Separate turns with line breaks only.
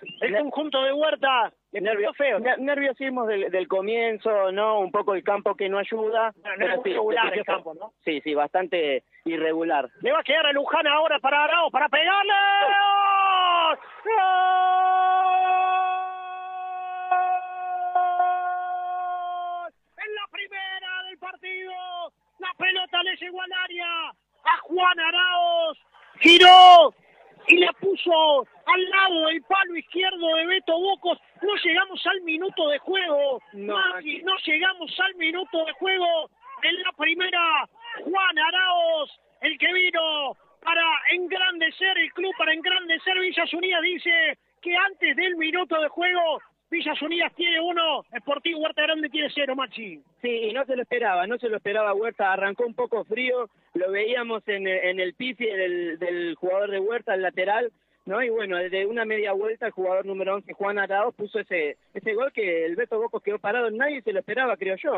El conjunto de Huerta le pegó feo.
Nerviosismo del comienzo, ¿no? Un poco el campo que no ayuda.
No es muy regular el campo, ¿no?
Sí, bastante irregular.
Le va a quedar a Luján ahora para Arao, para pegarle. ¡Gol! En la primera del partido, la pelota le llegó al área a Juan Araos, giró y la puso al lado del palo izquierdo de Beto Bocos. No llegamos al minuto de juego, no llegamos al minuto de juego. En la primera, Juan Araos, el que vino para engrandecer el club, para engrandecer Villas Unidas, dice que antes del minuto de juego Villas Unidas tiene 1, Sportivo Huerta Grande tiene 0, Maxi.
Sí, y no se lo esperaba Huerta, arrancó un poco frío, lo veíamos en el pifi del jugador de Huerta, el lateral, ¿no? Y bueno, desde una media vuelta el jugador número 11, Juan Araos, puso ese gol que el Beto Bocos quedó parado, nadie se lo esperaba, creo yo.